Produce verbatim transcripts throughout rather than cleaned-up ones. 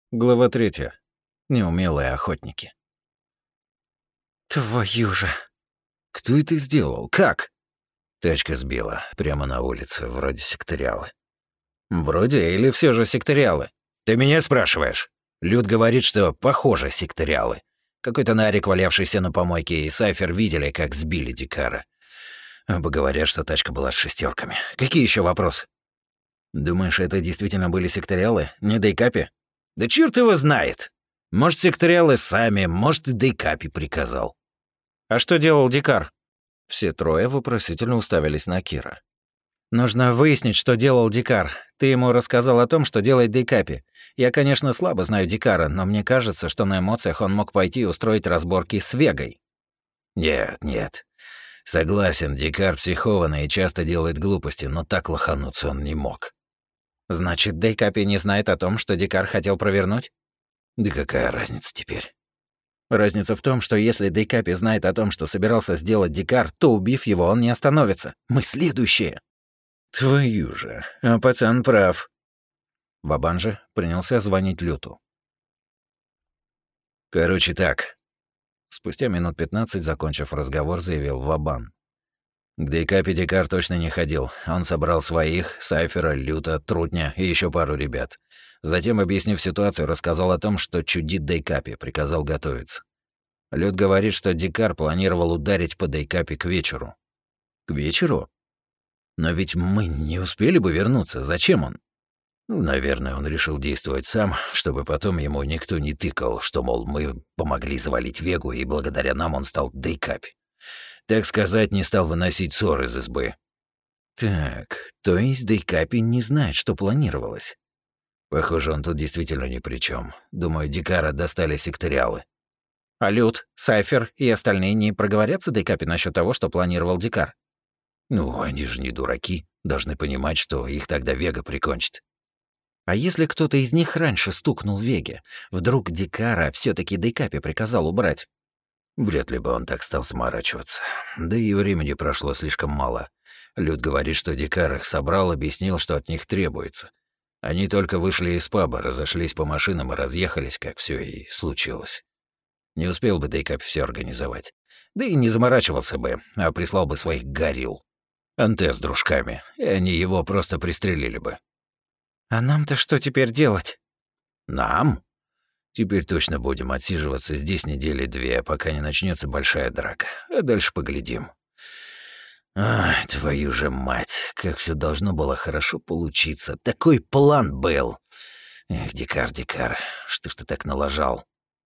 Глава третья. Неумелые охотники. Твою же. Кто это сделал? Как? Тачка сбила. Прямо на улице. Вроде секториалы. Вроде или все же секториалы? Ты меня спрашиваешь? Люд говорит, что похоже секториалы. Какой-то нарик, валявшийся на помойке, и Сайфер видели, как сбили Дикара. Оба говорят, что тачка была с шестерками. Какие еще вопросы? Думаешь, это действительно были секториалы? Не Дейкапи? Да черт его знает! Может, секториалы сами, может, и Дейкапи приказал. А что делал Дикар? Все трое вопросительно уставились на Кира. Нужно выяснить, что делал Дикар. Ты ему рассказал о том, что делает Дейкапи. Я, конечно, слабо знаю Дикара, но мне кажется, что на эмоциях он мог пойти и устроить разборки с Вегой. Нет, нет. Согласен, Дикар психованный и часто делает глупости, но так лохануться он не мог. Значит, Дейкапи не знает о том, что Дикар хотел провернуть? Да какая разница теперь? Разница в том, что если Дейкапи знает о том, что собирался сделать Дикар, то, убив его, он не остановится. Мы следующие. Твою же, а пацан прав. Вабан же принялся звонить Люту. Короче так. Спустя минут пятнадцать, закончив разговор, заявил Вабан. К Дейкапи Дикар точно не ходил. Он собрал своих, Сайфера, Люта, Трутня и еще пару ребят. Затем, объяснив ситуацию, рассказал о том, что чудит Дейкапи, приказал готовиться. Лют говорит, что Дикар планировал ударить по Дейкапи к вечеру. К вечеру? Но ведь мы не успели бы вернуться. Зачем он? Ну, наверное, он решил действовать сам, чтобы потом ему никто не тыкал, что, мол, мы помогли завалить Вегу, и благодаря нам он стал Дейкапи. Так сказать, не стал выносить ссор из избы. Так, то есть Дейкапи не знает, что планировалось. Похоже, он тут действительно ни при чем. Думаю, Дикара достали секториалы. А Лют, Сайфер и остальные не проговорятся Дейкапи насчет того, что планировал Дикар? Ну, они же не дураки. Должны понимать, что их тогда Вега прикончит. А если кто-то из них раньше стукнул Веге? Вдруг Дикара все таки Дейкапи приказал убрать? Вряд ли бы он так стал заморачиваться. Да и времени прошло слишком мало. Люд говорит, что Дикар их собрал, объяснил, что от них требуется. Они только вышли из паба, разошлись по машинам и разъехались, как все и случилось. Не успел бы Дейкап все организовать. Да и не заморачивался бы, а прислал бы своих горилл. Анте с дружками, и они его просто пристрелили бы. А нам-то что теперь делать? Нам? Теперь точно будем отсиживаться здесь недели две, пока не начнется большая драка. А дальше поглядим. Ай, твою же мать, как все должно было хорошо получиться. Такой план был. Эх, Дикар, Дикар, что ж ты так налажал?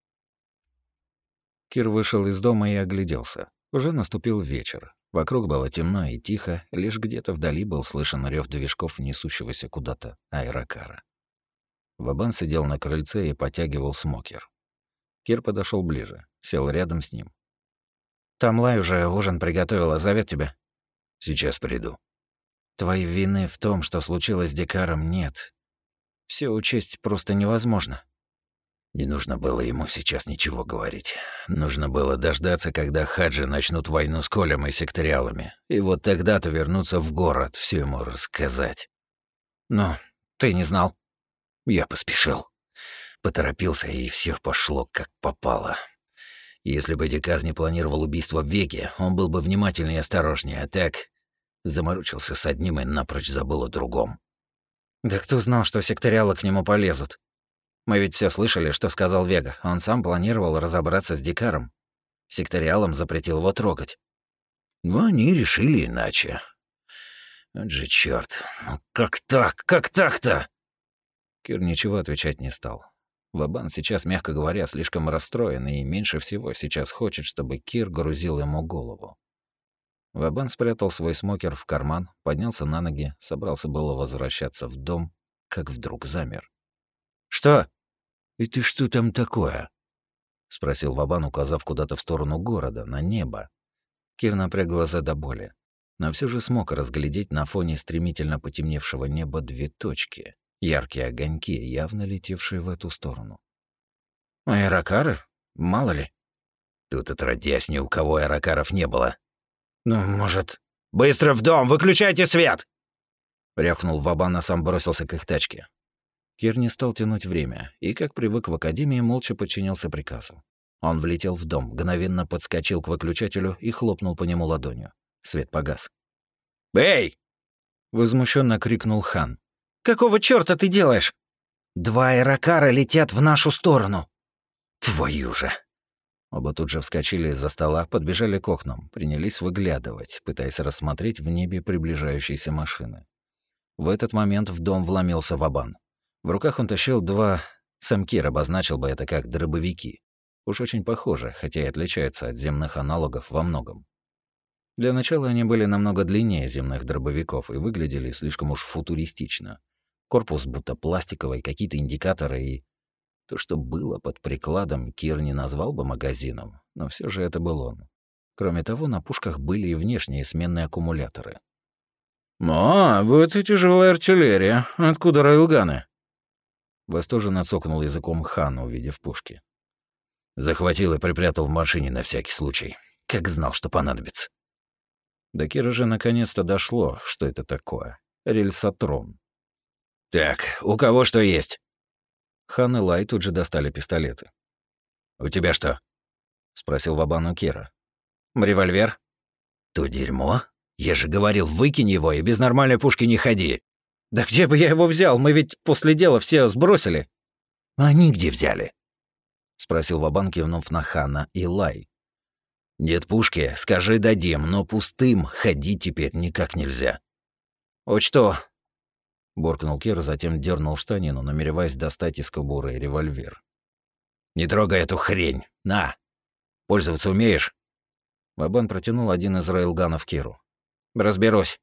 Кир вышел из дома и огляделся. Уже наступил вечер. Вокруг было темно и тихо, лишь где-то вдали был слышен рев движков несущегося куда-то аэрокара. Вабан сидел на крыльце и потягивал смокер. Кир подошел ближе, сел рядом с ним. «Тамлай уже ужин приготовила, зовет тебя». «Сейчас приду». «Твоей вины в том, что случилось с Дикаром, нет. Все учесть просто невозможно». Не нужно было ему сейчас ничего говорить. Нужно было дождаться, когда хаджи начнут войну с Колем и секториалами, и вот тогда-то вернуться в город, все ему рассказать. «Но ты не знал». Я поспешил. Поторопился, и все пошло как попало. Если бы Дикар не планировал убийство в Веге, он был бы внимательнее и осторожнее, а так заморочился с одним и напрочь забыл о другом. «Да кто знал, что секториалы к нему полезут? Мы ведь все слышали, что сказал Вега. Он сам планировал разобраться с Дикаром. Секториалам запретил его трогать». Но они решили иначе. Вот же чёрт. Ну как так? Как так-то? Кир ничего отвечать не стал. Вабан сейчас, мягко говоря, слишком расстроен и меньше всего сейчас хочет, чтобы Кир грузил ему голову. Вабан спрятал свой смокер в карман, поднялся на ноги, собрался было возвращаться в дом, как вдруг замер. «Что?» «Это что там такое?» — спросил Вабан, указав куда-то в сторону города, на небо. Кир напряг глаза до боли, но все же смог разглядеть на фоне стремительно потемневшего неба две точки. Яркие огоньки, явно летевшие в эту сторону. «Аэрокары? Мало ли». «Тут отродясь ни у кого аэрокаров не было». «Ну, может...» «Быстро в дом! Выключайте свет!» Рявкнул Вабан, а сам бросился к их тачке. Кир не стал тянуть время и, как привык в академии, молча подчинился приказу. Он влетел в дом, мгновенно подскочил к выключателю и хлопнул по нему ладонью. Свет погас. «Эй!» — возмущенно крикнул хан. «Какого чёрта ты делаешь? Два аэрокара летят в нашу сторону!» «Твою же!» Оба тут же вскочили из-за стола, подбежали к окнам, принялись выглядывать, пытаясь рассмотреть в небе приближающиеся машины. В этот момент в дом вломился Вабан. В руках он тащил два... Сам Кир обозначил бы это как дробовики. Уж очень похожи, хотя и отличаются от земных аналогов во многом. Для начала они были намного длиннее земных дробовиков и выглядели слишком уж футуристично. Корпус будто пластиковый, какие-то индикаторы и... То, что было под прикладом, Кир не назвал бы магазином, но все же это был он. Кроме того, на пушках были и внешние сменные аккумуляторы. «А, вот и тяжелая артиллерия. Откуда рейлганы?» Восторженно цокнул языком хан, увидев пушки. Захватил и припрятал в машине на всякий случай. Как знал, что понадобится. До Кира же наконец-то дошло, что это такое. Рельсотрон. «Так, у кого что есть?» Хан и Лай тут же достали пистолеты. «У тебя что?» — спросил Вабан у Кира. «Револьвер?» «То дерьмо? Я же говорил, выкинь его и без нормальной пушки не ходи». «Да где бы я его взял? Мы ведь после дела все сбросили». «Они где взяли?» — спросил Вабан, кивнув на Хана и Лай. «Нет пушки, скажи дадим, но пустым ходить теперь никак нельзя». «Вот что?» — буркнул Кир, затем дернул штанину, намереваясь достать из кобуры револьвер. «Не трогай эту хрень! На! Пользоваться умеешь?» Вабан протянул один из рейлганов Киру. «Разберусь».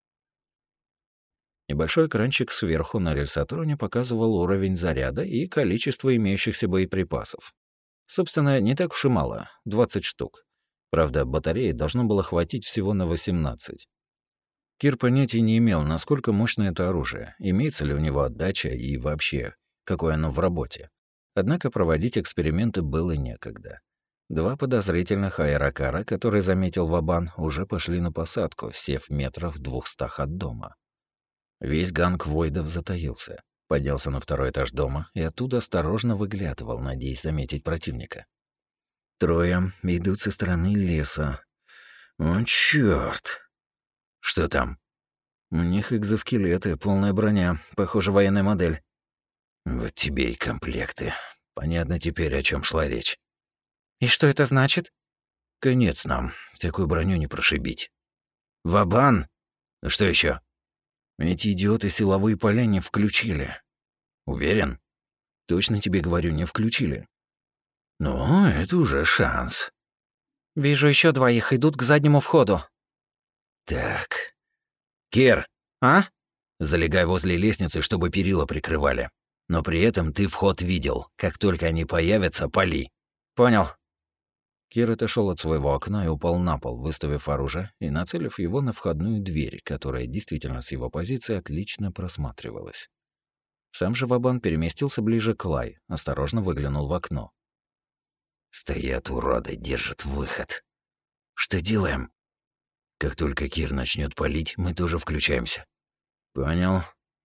Небольшой экранчик сверху на рельсотроне показывал уровень заряда и количество имеющихся боеприпасов. Собственно, не так уж и мало — двадцать штук. Правда, батареи должно было хватить всего на восемнадцать. Кир понятия не имел, насколько мощно это оружие, имеется ли у него отдача и вообще, какое оно в работе. Однако проводить эксперименты было некогда. Два подозрительных аэрокара, которые заметил Вабан, уже пошли на посадку, сев метров в двухстах от дома. Весь ганг Войдов затаился, поднялся на второй этаж дома и оттуда осторожно выглядывал, надеясь заметить противника. Трое идут со стороны леса. О, чёрт! Что там? У них экзоскелеты, полная броня, похоже, военная модель. Вот тебе и комплекты. Понятно теперь, о чем шла речь. «И что это значит?» Конец нам. Такую броню не прошибить. Вабан! Ну что еще? Эти идиоты силовые поля не включили. Уверен? Точно тебе говорю, не включили. Ну, это уже шанс. «Вижу еще двоих, идут к заднему входу». Так. Кир! А? Залегай возле лестницы, чтобы перила прикрывали. Но при этом ты вход видел. Как только они появятся, пали. Понял. Кир отошел от своего окна и упал на пол, выставив оружие и нацелив его на входную дверь, которая действительно с его позиции отлично просматривалась. Сам же Вабан переместился ближе к Лай, осторожно выглянул в окно. Стоят уроды, держат выход. Что делаем? Как только Кир начнет палить, мы тоже включаемся. Понял.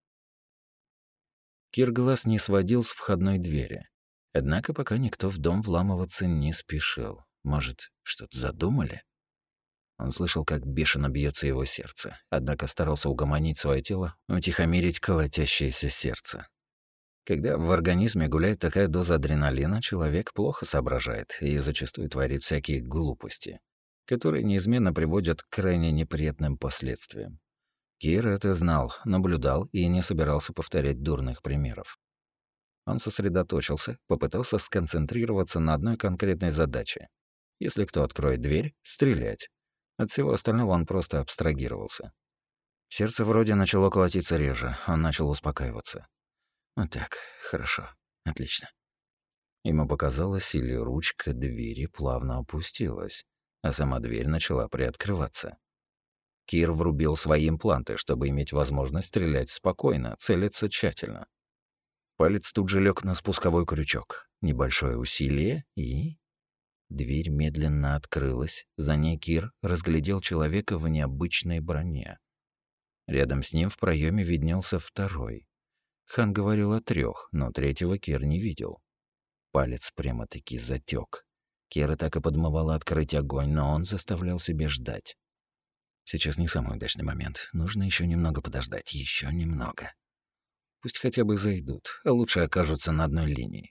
Кир глаз не сводил с входной двери. Однако пока никто в дом вламываться не спешил. Может, что-то задумали? Он слышал, как бешено бьется его сердце, однако старался угомонить свое тело, утихомирить колотящееся сердце. Когда в организме гуляет такая доза адреналина, человек плохо соображает и зачастую творит всякие глупости, которые неизменно приводят к крайне неприятным последствиям. Кир это знал, наблюдал и не собирался повторять дурных примеров. Он сосредоточился, попытался сконцентрироваться на одной конкретной задаче. Если кто откроет дверь, стрелять. От всего остального он просто абстрагировался. Сердце вроде начало колотиться реже, он начал успокаиваться. Вот так, хорошо, отлично. Ему показалось, или ручка двери плавно опустилась, а сама дверь начала приоткрываться. Кир врубил свои импланты, чтобы иметь возможность стрелять спокойно, целиться тщательно. Палец тут же лег на спусковой крючок. Небольшое усилие и... Дверь медленно открылась. За ней Кир разглядел человека в необычной броне. Рядом с ним в проеме виднелся второй. Хан говорил о трех, но третьего Кир не видел. Палец прямо-таки затек. Кира так и подмывала открыть огонь, но он заставлял себя ждать. Сейчас не самый удачный момент. Нужно еще немного подождать. Еще немного. Пусть хотя бы зайдут, а лучше окажутся на одной линии.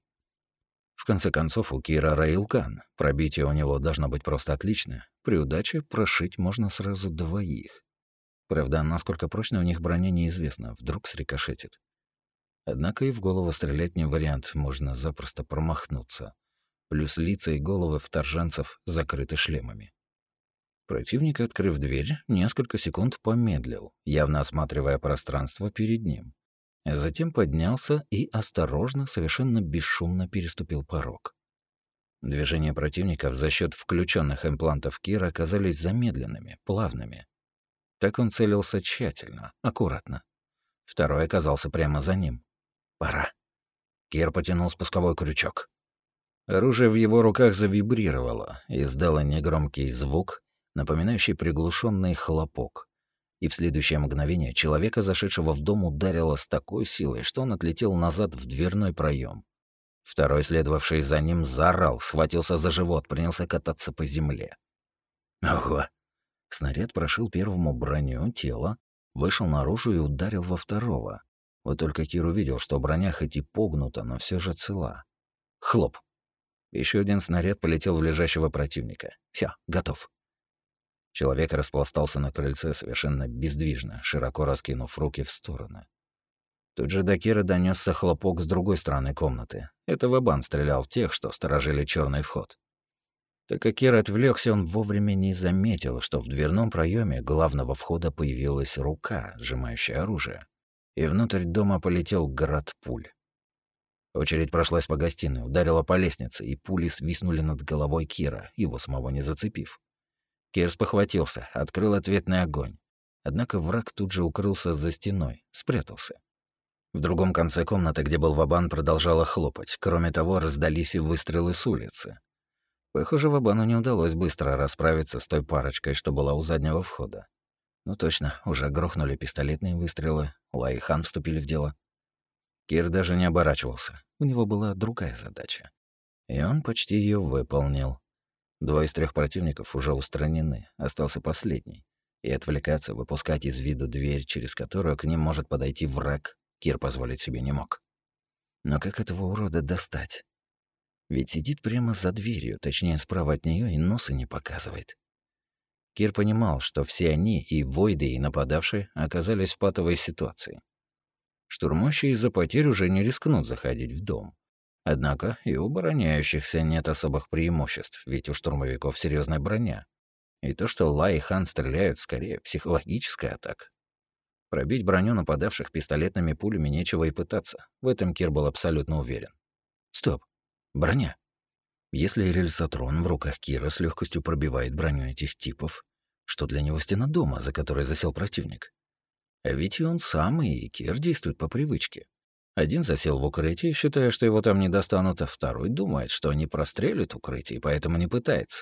В конце концов, у Кира Раилкан. Пробитие у него должно быть просто отличное. При удаче прошить можно сразу двоих. Правда, насколько прочно у них броня неизвестно. Вдруг срикошетит. Однако и в голову стрелять не вариант. Можно запросто промахнуться. Плюс лица и головы вторженцев закрыты шлемами. Противник, открыв дверь, несколько секунд помедлил, явно осматривая пространство перед ним. А затем поднялся и осторожно, совершенно бесшумно переступил порог. Движения противников за счет включенных имплантов Кира оказались замедленными, плавными. Так он целился тщательно, аккуратно. Второй оказался прямо за ним. «Пора». Кир потянул спусковой крючок. Оружие в его руках завибрировало, издало негромкий звук, напоминающий приглушенный хлопок. И в следующее мгновение человека, зашедшего в дом, ударило с такой силой, что он отлетел назад в дверной проем. Второй, следовавший за ним, заорал, схватился за живот, принялся кататься по земле. Ого! Снаряд прошил первому броню, тело, вышел наружу и ударил во второго. Вот только Кир увидел, что броня хоть и погнута, но все же цела. Хлоп! Еще один снаряд полетел в лежащего противника. Все, готов. Человек распластался на крыльце совершенно бездвижно, широко раскинув руки в стороны. Тут же до Кира донесся хлопок с другой стороны комнаты. Это Вабан стрелял в тех, что сторожили черный вход. Так как Кир отвлекся, он вовремя не заметил, что в дверном проеме главного входа появилась рука, сжимающая оружие, и внутрь дома полетел град пуль. Очередь прошлась по гостиной, ударила по лестнице, и пули свистнули над головой Кира, его самого не зацепив. Кир спохватился, открыл ответный огонь. Однако враг тут же укрылся за стеной, спрятался. В другом конце комнаты, где был Вабан, продолжала хлопать. Кроме того, раздались и выстрелы с улицы. Похоже, Вабану не удалось быстро расправиться с той парочкой, что была у заднего входа. Ну точно, уже грохнули пистолетные выстрелы, Лай и Хан вступили в дело. Кир даже не оборачивался. У него была другая задача. И он почти ее выполнил. Двое из трех противников уже устранены, остался последний. И отвлекаться, выпускать из виду дверь, через которую к ним может подойти враг, Кир позволить себе не мог. Но как этого урода достать? Ведь сидит прямо за дверью, точнее, справа от нее и носа не показывает. Кир понимал, что все они, и войды, и нападавшие, оказались в патовой ситуации. Штурмующие из-за потерь уже не рискнут заходить в дом. Однако и у обороняющихся нет особых преимуществ, ведь у штурмовиков серьезная броня. И то, что Лай и Хан стреляют, скорее психологическая атака. Пробить броню нападавших пистолетными пулями нечего и пытаться. В этом Кир был абсолютно уверен. Стоп. Броня. Если рельсотрон в руках Кира с легкостью пробивает броню этих типов, что для него стена дома, за которой засел противник? А ведь и он сам, и Кир действует по привычке. Один засел в укрытии, считая, что его там не достанут, а второй думает, что они прострелят укрытие, и поэтому не пытается.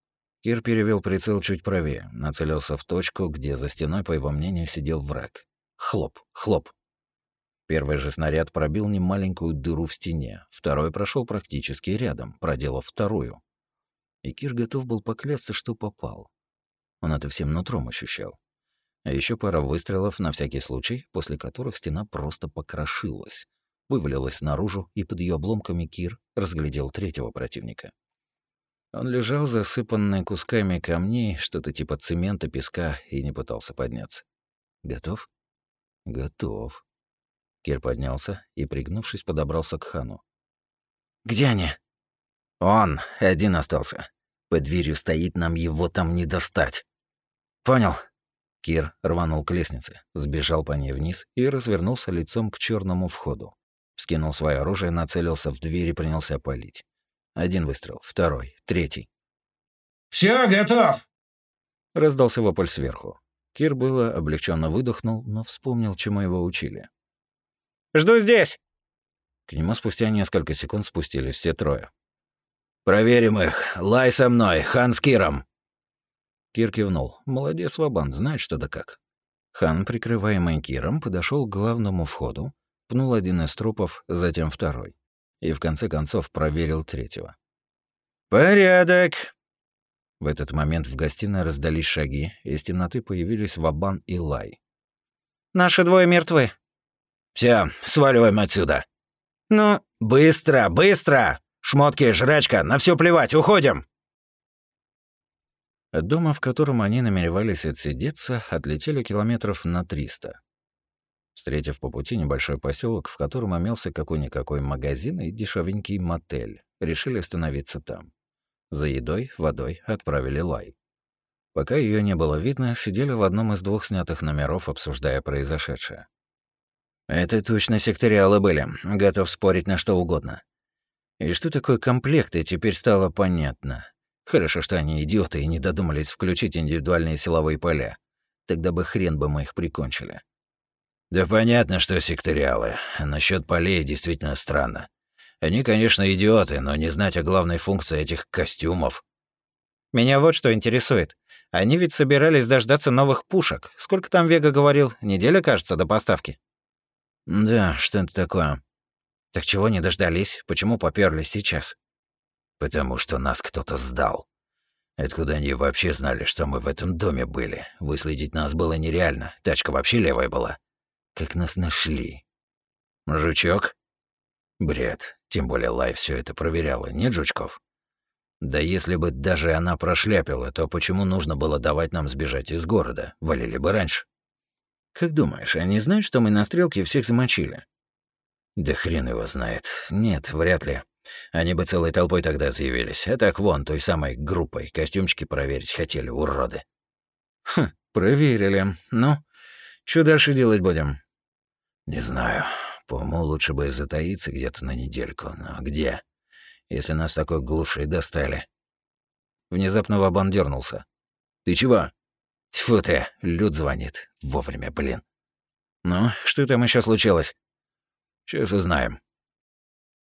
Кир перевел прицел чуть правее, нацелился в точку, где за стеной, по его мнению, сидел враг. Хлоп, хлоп. Первый же снаряд пробил немаленькую дыру в стене, второй прошел практически рядом, проделав вторую. И Кир готов был поклясться, что попал. Он это всем нутром ощущал. А еще пара выстрелов на всякий случай, после которых стена просто покрошилась, вывалилась наружу, и под ее обломками Кир разглядел третьего противника. Он лежал засыпанный кусками камней, что-то типа цемента, песка, и не пытался подняться. Готов? Готов. Кир поднялся и, пригнувшись, подобрался к Хану. «Где они?» «Он один остался. Под дверью стоит, нам его там не достать». «Понял». Кир рванул к лестнице, сбежал по ней вниз и развернулся лицом к черному входу. Вскинул свое оружие, нацелился в дверь и принялся палить. Один выстрел, второй, третий. Все, готов!» Раздался вопль сверху. Кир было облегченно выдохнул, но вспомнил, чему его учили. «Жду здесь!» К нему спустя несколько секунд спустились все трое. «Проверим их. Лай со мной, Хан с Киром!» Кир кивнул. Молодец, Вабан, знает что да как. Хан, прикрываемый Киром, подошел к главному входу, пнул один из трупов, затем второй. И в конце концов проверил третьего. «Порядок!» В этот момент в гостиной раздались шаги, и из темноты появились Вабан и Лай. «Наши двое мертвы». «Всё, сваливаем отсюда!» «Ну...» «Быстро, быстро! Шмотки, жрачка, на всё плевать, уходим!» От дома, в котором они намеревались отсидеться, отлетели километров на триста. Встретив по пути небольшой поселок, в котором имелся какой-никакой магазин и дешевенький мотель, решили остановиться там. За едой, водой отправили Лай. Пока ее не было видно, сидели в одном из двух снятых номеров, обсуждая произошедшее. Это точно секториалы были, готов спорить на что угодно. И что такое комплекты, теперь стало понятно. Хорошо, что они идиоты и не додумались включить индивидуальные силовые поля. Тогда бы хрен бы мы их прикончили. Да понятно, что секториалы. Насчет полей действительно странно. Они, конечно, идиоты, но не знать о главной функции этих костюмов. «Меня вот что интересует. Они ведь собирались дождаться новых пушек. Сколько там Вега говорил? Неделя, кажется, до поставки?» Да, что это такое? «Так чего не дождались? Почему попёрлись сейчас?» Потому что нас кто-то сдал. Откуда они вообще знали, что мы в этом доме были? Выследить нас было нереально. Тачка вообще левая была. Как нас нашли? Жучок? Бред. Тем более Лай все это проверяла. Нет жучков? Да если бы даже она прошляпила, то почему нужно было давать нам сбежать из города? Валили бы раньше. Как думаешь, они знают, что мы на стрелке всех замочили? Да хрен его знает. Нет, вряд ли. Они бы целой толпой тогда заявились. А так вон, той самой группой. Костюмчики проверить хотели, уроды. Хм, проверили. Ну, что дальше делать будем? Не знаю. По уму лучше бы затаиться где-то на недельку. Но где? Если нас такой глуши достали. Внезапно Вабан дернулся. Ты чего? Тьфу ты, Люд звонит. Вовремя, блин. Ну, что там еще случилось? Сейчас узнаем.